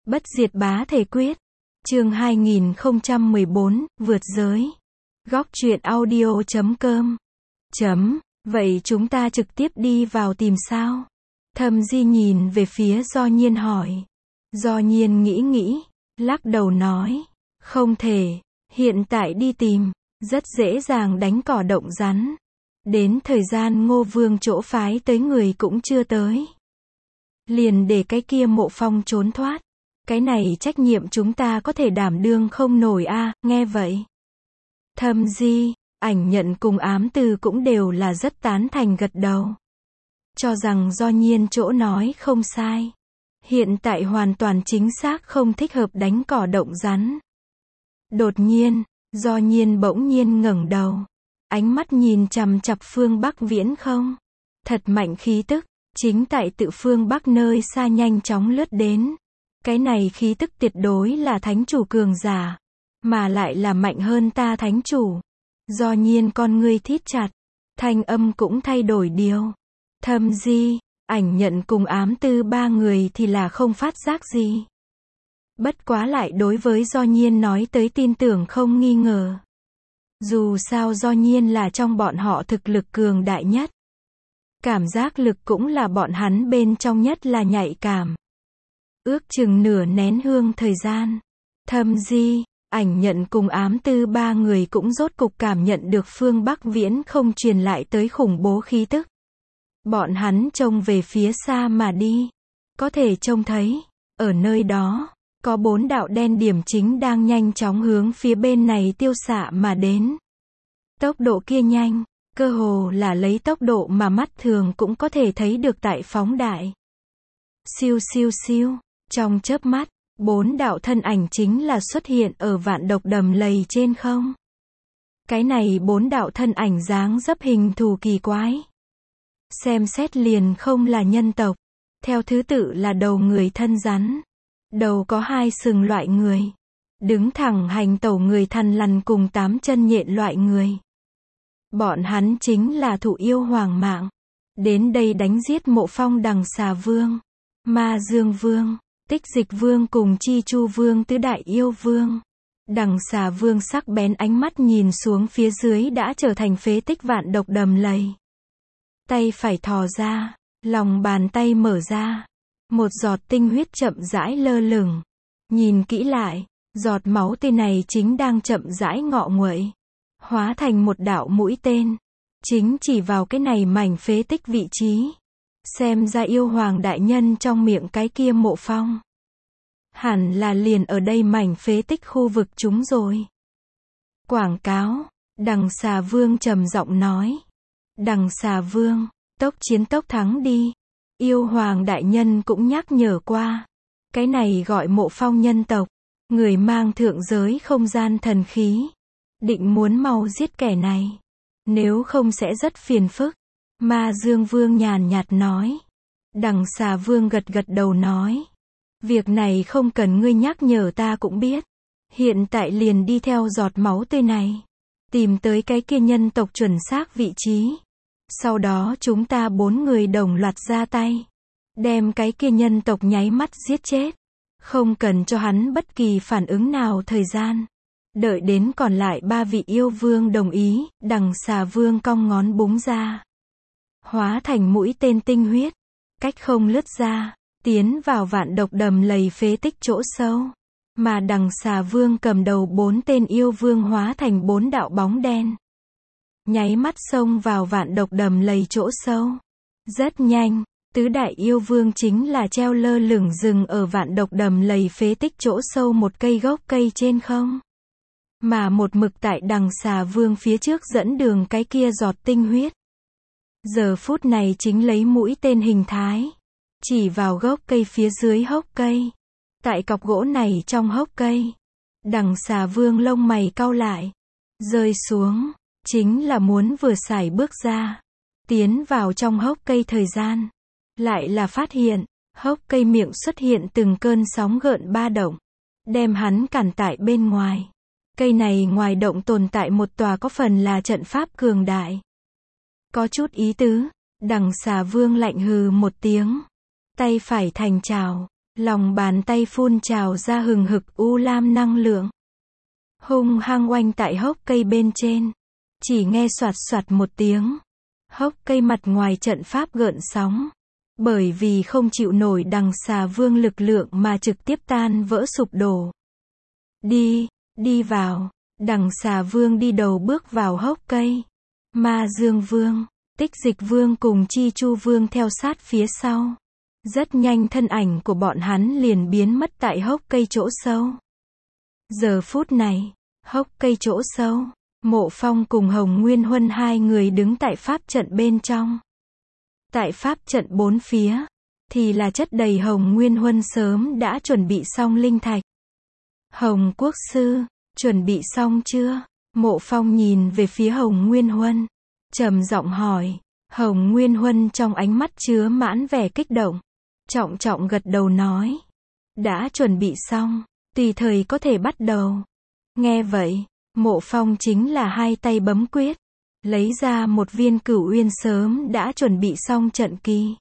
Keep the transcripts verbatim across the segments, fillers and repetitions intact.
Bất diệt bá thể quyết. Chương hai nghìn không trăm mười bốn, vượt giới. Góc truyện audio chấm com. Chấm. Vậy chúng ta trực tiếp đi vào tìm sao? Thâm Di nhìn về phía Do Nhiên hỏi. Do Nhiên nghĩ nghĩ, lắc đầu nói. Không thể, hiện tại đi tìm, rất dễ dàng đánh cỏ động rắn. Đến thời gian Ngô Vương chỗ phái tới người cũng chưa tới. Liền để cái kia Mộ Phong trốn thoát. Cái này trách nhiệm chúng ta có thể đảm đương không nổi a. À, nghe vậy. Thâm Di, Ảnh Nhận cùng Ám Từ cũng đều là rất tán thành gật đầu. Cho rằng Do Nhiên chỗ nói không sai. Hiện tại hoàn toàn chính xác không thích hợp đánh cỏ động rắn. Đột nhiên, Do Nhiên bỗng nhiên ngẩng đầu. Ánh mắt nhìn chằm chằm phương Bắc viễn không. Thật mạnh khí tức, chính tại tự phương Bắc nơi xa nhanh chóng lướt đến. Cái này khí tức tuyệt đối là thánh chủ cường giả. Mà lại là mạnh hơn ta thánh chủ. Do Nhiên con ngươi thít chặt. Thanh âm cũng thay đổi điều. Thâm Di, Ảnh Nhận cùng Ám Tư ba người thì là không phát giác gì. Bất quá lại đối với Do Nhiên nói tới tin tưởng không nghi ngờ. Dù sao Do Nhiên là trong bọn họ thực lực cường đại nhất. Cảm giác lực cũng là bọn hắn bên trong nhất là nhạy cảm. Ước chừng nửa nén hương thời gian. Thâm Di, Ảnh Nhận cùng Ám Tư ba người cũng rốt cục cảm nhận được phương Bắc viễn không truyền lại tới khủng bố khí tức. Bọn hắn trông về phía xa mà đi. Có thể trông thấy, ở nơi đó, có bốn đạo đen điểm chính đang nhanh chóng hướng phía bên này tiêu xạ mà đến. Tốc độ kia nhanh, cơ hồ là lấy tốc độ mà mắt thường cũng có thể thấy được tại phóng đại. Siêu siêu siêu, trong chớp mắt, bốn đạo thân ảnh chính là xuất hiện ở vạn độc đầm lầy trên không. Cái này bốn đạo thân ảnh dáng dấp hình thù kỳ quái. Xem xét liền không là nhân tộc. Theo thứ tự là đầu người thân rắn. Đầu có hai sừng loại người. Đứng thẳng hành tẩu người thằn lằn cùng tám chân nhện loại người. Bọn hắn chính là thụ yêu hoàng mạng. Đến đây đánh giết Mộ Phong Đằng Xà Vương, Ma Dương Vương, Tích Dịch Vương cùng Chi Chu Vương tứ đại yêu vương. Đằng Xà Vương sắc bén ánh mắt nhìn xuống phía dưới đã trở thành phế tích vạn độc đầm lầy. Tay phải thò ra, lòng bàn tay mở ra. Một giọt tinh huyết chậm rãi lơ lửng. Nhìn kỹ lại, giọt máu tươi này chính đang chậm rãi ngọ nguậy. Hóa thành một đạo mũi tên. Chính chỉ vào cái này mảnh phế tích vị trí. Xem ra yêu hoàng đại nhân trong miệng cái kia Mộ Phong. Hẳn là liền ở đây mảnh phế tích khu vực chúng rồi. Quảng cáo, Đằng Xà Vương trầm giọng nói. Đằng Xà Vương, tốc chiến tốc thắng đi. Yêu hoàng đại nhân cũng nhắc nhở qua. Cái này gọi Mộ Phong nhân tộc. Người mang thượng giới không gian thần khí. Định muốn mau giết kẻ này. Nếu không sẽ rất phiền phức. Ma Dương Vương nhàn nhạt nói. Đằng Xà Vương gật gật đầu nói. Việc này không cần ngươi nhắc nhở ta cũng biết. Hiện tại liền đi theo giọt máu tươi này. Tìm tới cái kia nhân tộc chuẩn xác vị trí. Sau đó chúng ta bốn người đồng loạt ra tay. Đem cái kia nhân tộc nháy mắt giết chết. Không cần cho hắn bất kỳ phản ứng nào thời gian. Đợi đến còn lại ba vị yêu vương đồng ý, Đằng Xà Vương cong ngón búng ra. Hóa thành mũi tên tinh huyết. Cách không lướt ra, tiến vào vạn độc đầm lầy phế tích chỗ sâu. Mà Đằng Xà Vương cầm đầu bốn tên yêu vương hóa thành bốn đạo bóng đen. Nháy mắt xông vào vạn độc đầm lầy chỗ sâu. Rất nhanh, tứ đại yêu vương chính là treo lơ lửng rừng ở vạn độc đầm lầy phế tích chỗ sâu một cây gốc cây trên không. Mà một mực tại Đằng Xà Vương phía trước dẫn đường cái kia giọt tinh huyết. Giờ phút này chính lấy mũi tên hình thái. Chỉ vào gốc cây phía dưới hốc cây. Tại cọc gỗ này trong hốc cây. Đằng Xà Vương lông mày cau lại. Rơi xuống. Chính là muốn vừa sải bước ra. Tiến vào trong hốc cây thời gian. Lại là phát hiện. Hốc cây miệng xuất hiện từng cơn sóng gợn ba động. Đem hắn cản tại bên ngoài. Cây này ngoài động tồn tại một tòa có phần là trận pháp cường đại. Có chút ý tứ. Đằng Xà Vương lạnh hừ một tiếng. Tay phải thành trào. Lòng bàn tay phun trào ra hừng hực u lam năng lượng. Hung hăng oanh tại hốc cây bên trên. Chỉ nghe soạt soạt một tiếng. Hốc cây mặt ngoài trận pháp gợn sóng. Bởi vì không chịu nổi đằng xà vương lực lượng mà trực tiếp tan vỡ sụp đổ. Đi, đi vào. Đằng xà vương đi đầu bước vào hốc cây. Ma Dương Vương, Tích Dịch Vương cùng Chi Chu Vương theo sát phía sau. Rất nhanh thân ảnh của bọn hắn liền biến mất tại hốc cây chỗ sâu. Giờ phút này, hốc cây chỗ sâu, Mộ Phong cùng Hồng Nguyên Huân hai người đứng tại pháp trận bên trong. Tại pháp trận bốn phía, thì là chất đầy Hồng Nguyên Huân sớm đã chuẩn bị xong linh thạch. Hồng Quốc Sư, chuẩn bị xong chưa? Mộ Phong nhìn về phía Hồng Nguyên Huân, trầm giọng hỏi. Hồng Nguyên Huân trong ánh mắt chứa mãn vẻ kích động, trọng trọng gật đầu nói. Đã chuẩn bị xong, tùy thời có thể bắt đầu. Nghe vậy, Mộ Phong chính là hai tay bấm quyết, lấy ra một viên Cửu Uyên sớm đã chuẩn bị xong trận kỳ.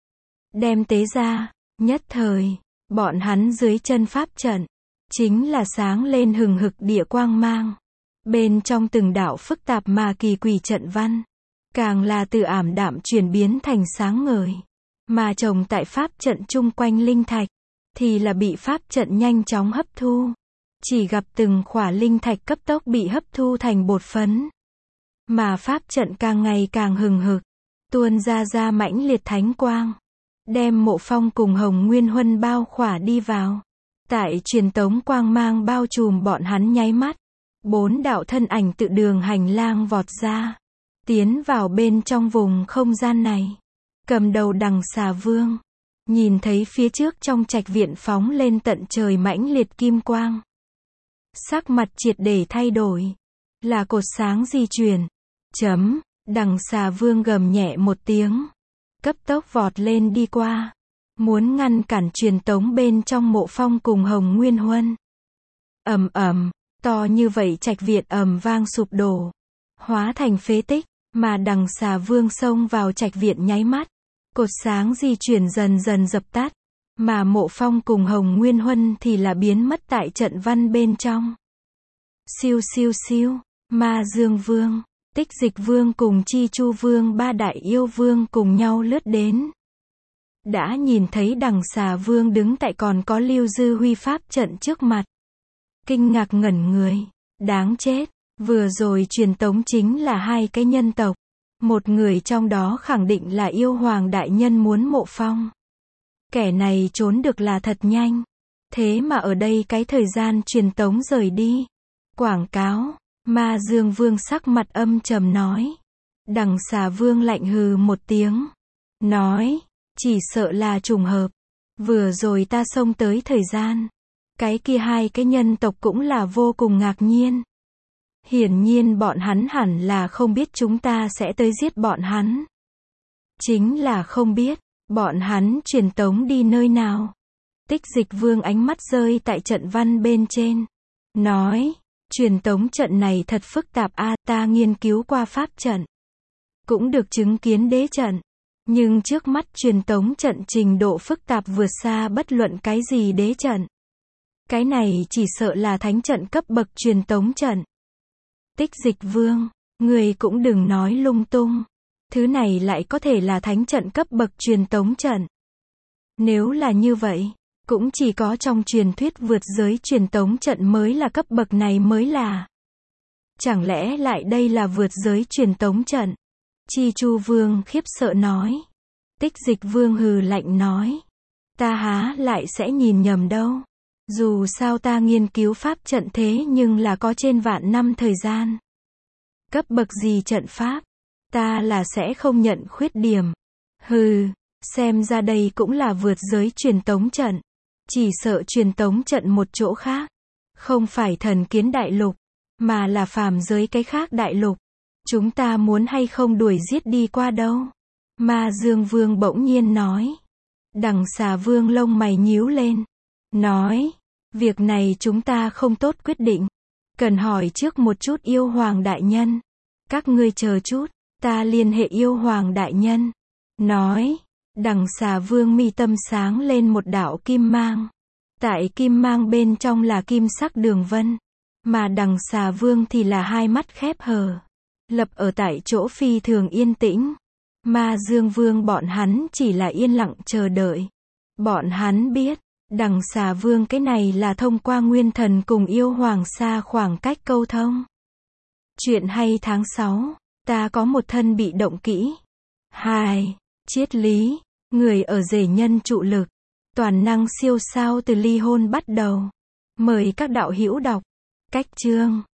Đem tế ra, nhất thời, bọn hắn dưới chân pháp trận, chính là sáng lên hừng hực địa quang mang. Bên trong từng đạo phức tạp mà kỳ quỷ trận văn, càng là từ ảm đạm chuyển biến thành sáng ngời. Mà trồng tại pháp trận chung quanh linh thạch, thì là bị pháp trận nhanh chóng hấp thu. Chỉ gặp từng khỏa linh thạch cấp tốc bị hấp thu thành bột phấn. Mà pháp trận càng ngày càng hừng hực, tuôn ra ra mãnh liệt thánh quang. Đem Mộ Phong cùng Hồng Nguyên Huân bao khỏa đi vào. Tại truyền tống quang mang bao trùm bọn hắn nháy mắt. Bốn đạo thân ảnh tự đường hành lang vọt ra. Tiến vào bên trong vùng không gian này. Cầm đầu đằng xà vương. Nhìn thấy phía trước trong trạch viện phóng lên tận trời mãnh liệt kim quang. Sắc mặt triệt để thay đổi. Là cột sáng di chuyển. Chấm, đằng xà vương gầm nhẹ một tiếng. Cấp tốc vọt lên đi qua. Muốn ngăn cản truyền tống bên trong Mộ Phong cùng Hồng Nguyên Huân. Ầm ầm, to như vậy trạch viện ầm vang sụp đổ. Hóa thành phế tích, mà đằng xà vương xông vào trạch viện nháy mắt. Cột sáng di chuyển dần dần dập tắt. Mà Mộ Phong cùng Hồng Nguyên Huân thì là biến mất tại trận văn bên trong. Siêu siêu siêu, Ma Dương Vương, Tích Dịch Vương cùng Chi Chu Vương ba đại yêu vương cùng nhau lướt đến. Đã nhìn thấy đằng xà vương đứng tại còn có Lưu Dư Huy pháp trận trước mặt. Kinh ngạc ngẩn người, đáng chết, vừa rồi truyền tống chính là hai cái nhân tộc. Một người trong đó khẳng định là yêu hoàng đại nhân muốn Mộ Phong. Kẻ này trốn được là thật nhanh. Thế mà ở đây cái thời gian truyền tống rời đi. Quảng cáo, Ma Dương Vương sắc mặt âm trầm nói. Đằng xà vương lạnh hừ một tiếng. Nói, chỉ sợ là trùng hợp. Vừa rồi ta xông tới thời gian. Cái kia hai cái nhân tộc cũng là vô cùng ngạc nhiên. Hiển nhiên bọn hắn hẳn là không biết chúng ta sẽ tới giết bọn hắn. Chính là không biết, bọn hắn truyền tống đi nơi nào. Tích Dịch Vương ánh mắt rơi tại trận văn bên trên. Nói, truyền tống trận này thật phức tạp a, ta nghiên cứu qua pháp trận. Cũng được chứng kiến đế trận. Nhưng trước mắt truyền tống trận trình độ phức tạp vượt xa bất luận cái gì đế trận. Cái này chỉ sợ là thánh trận cấp bậc truyền tống trận. Tích Dịch Vương, người cũng đừng nói lung tung. Thứ này lại có thể là thánh trận cấp bậc truyền tống trận. Nếu là như vậy, cũng chỉ có trong truyền thuyết vượt giới truyền tống trận mới là cấp bậc này mới là. Chẳng lẽ lại đây là vượt giới truyền tống trận? Chi Chu Vương khiếp sợ nói. Tích Dịch Vương hừ lạnh nói. Ta há lại sẽ nhìn nhầm đâu. Dù sao ta nghiên cứu pháp trận thế nhưng là có trên vạn năm thời gian. Cấp bậc gì trận pháp, ta là sẽ không nhận khuyết điểm. Hừ, xem ra đây cũng là vượt giới truyền tống trận. Chỉ sợ truyền tống trận một chỗ khác. Không phải thần kiến đại lục, mà là phàm giới cái khác đại lục. Chúng ta muốn hay không đuổi giết đi qua đâu? Ma Dương Vương bỗng nhiên nói. Đằng xà vương lông mày nhíu lên. Nói, việc này chúng ta không tốt quyết định. Cần hỏi trước một chút yêu hoàng đại nhân. Các ngươi chờ chút, ta liên hệ yêu hoàng đại nhân. Nói, Đằng xà vương mi tâm sáng lên một đạo kim mang. Tại kim mang bên trong là kim sắc đường vân. Mà đằng xà vương thì là hai mắt khép hờ. Lập ở tại chỗ phi thường yên tĩnh. Ma Dương Vương bọn hắn chỉ là yên lặng chờ đợi. Bọn hắn biết, đằng xà vương cái này là thông qua nguyên thần cùng yêu hoàng xa khoảng cách câu thông. Chuyện hay tháng sáu, ta có một thân bị động kỹ. hai. Triết lý, người ở rể nhân trụ lực. Toàn năng siêu sao từ ly hôn bắt đầu. Mời các đạo hữu đọc. Cách chương